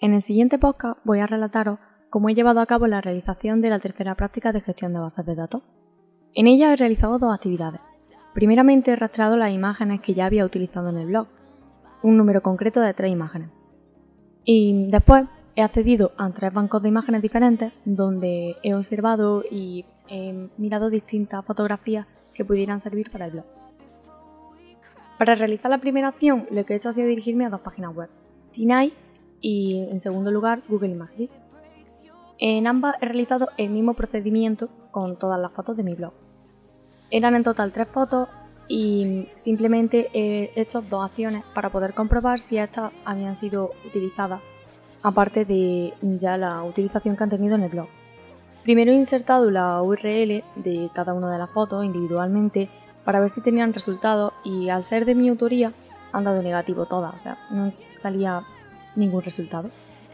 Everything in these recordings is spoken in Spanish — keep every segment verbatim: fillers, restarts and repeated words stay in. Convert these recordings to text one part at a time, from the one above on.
En el siguiente podcast voy a relataros cómo he llevado a cabo la realización de la tercera práctica de gestión de bases de datos. En ella he realizado dos actividades. Primeramente he rastreado las imágenes que ya había utilizado en el blog, un número concreto de tres imágenes. Y después he accedido a tres bancos de imágenes diferentes donde he observado y he mirado distintas fotografías que pudieran servir para el blog. Para realizar la primera acción, lo que he hecho ha sido dirigirme a dos páginas web, TinEye y, en segundo lugar, Google Images. En ambas he realizado el mismo procedimiento con todas las fotos de mi blog. Eran en total tres fotos y simplemente he hecho dos acciones para poder comprobar si estas habían sido utilizadas, aparte de ya la utilización que han tenido en el blog. Primero he insertado la U R L de cada una de las fotos individualmente para ver si tenían resultados y al ser de mi autoría han dado negativo todas, o sea, no salía ningún resultado.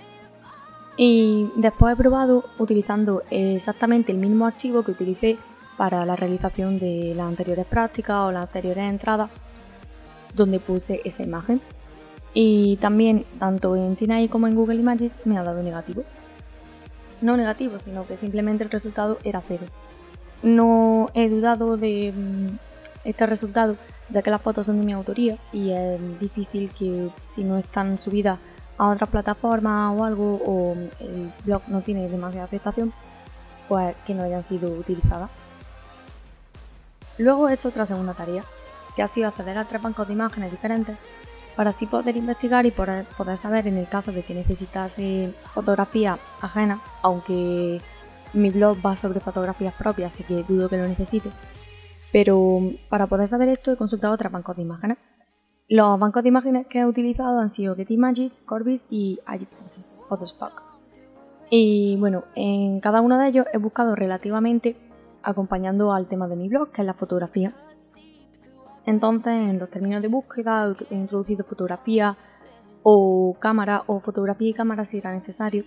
Y después he probado utilizando exactamente el mismo archivo que utilicé para la realización de las anteriores prácticas o las anteriores entradas, donde puse esa imagen. Y también, tanto en TinEye como en Google Images, me ha dado negativo. No negativo, sino que simplemente el resultado era cero. No he dudado de este resultado, ya que las fotos son de mi autoría y es difícil que, si no están subidas a otras plataformas o algo, o el blog no tiene demasiada aceptación, pues que no hayan sido utilizadas. Luego he hecho otra segunda tarea, que ha sido acceder a tres bancos de imágenes diferentes para así poder investigar y poder, poder saber, en el caso de que necesitase fotografía ajena, aunque mi blog va sobre fotografías propias, así que dudo que lo necesite, pero para poder saber esto he consultado tres bancos de imágenes. Los bancos de imágenes que he utilizado han sido Getimages, Corbis y iPhotostock. Y bueno, en cada uno de ellos he buscado relativamente acompañando al tema de mi blog, que es la fotografía. Entonces, en los términos de búsqueda he introducido fotografía o cámara, o fotografía y cámara si era necesario.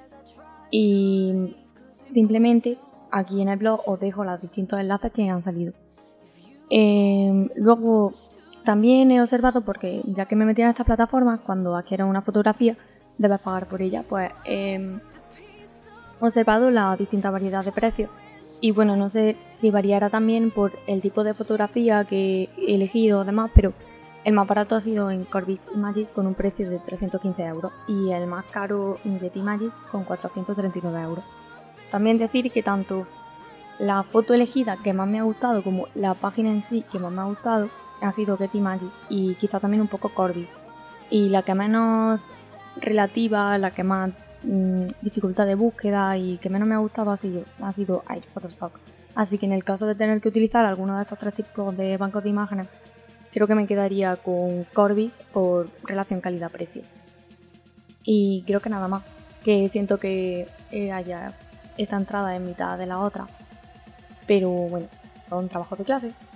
Y simplemente aquí en el blog os dejo los distintos enlaces que han salido. Eh, luego también he observado, porque ya que me metí en estas plataformas, cuando adquieres una fotografía debes pagar por ella, pues eh, he observado la distinta variedad de precios. Y bueno, no sé si variará también por el tipo de fotografía que he elegido además, pero el más barato ha sido en Corbis Images con un precio de trescientos quince euros y el más caro en Getimages con cuatrocientos treinta y nueve euros. También decir que tanto la foto elegida que más me ha gustado como la página en sí que más me ha gustado ha sido Getimages y quizá también un poco Corbis. Y la que menos relativa, la que más mmm, dificultad de búsqueda y que menos me ha gustado ha sido, ha sido iPhotostock. Así que en el caso de tener que utilizar alguno de estos tres tipos de bancos de imágenes, creo que me quedaría con Corbis por relación calidad-precio. Y creo que nada más, que siento que haya esta entrada en mitad de la otra, pero bueno, son trabajos de clase.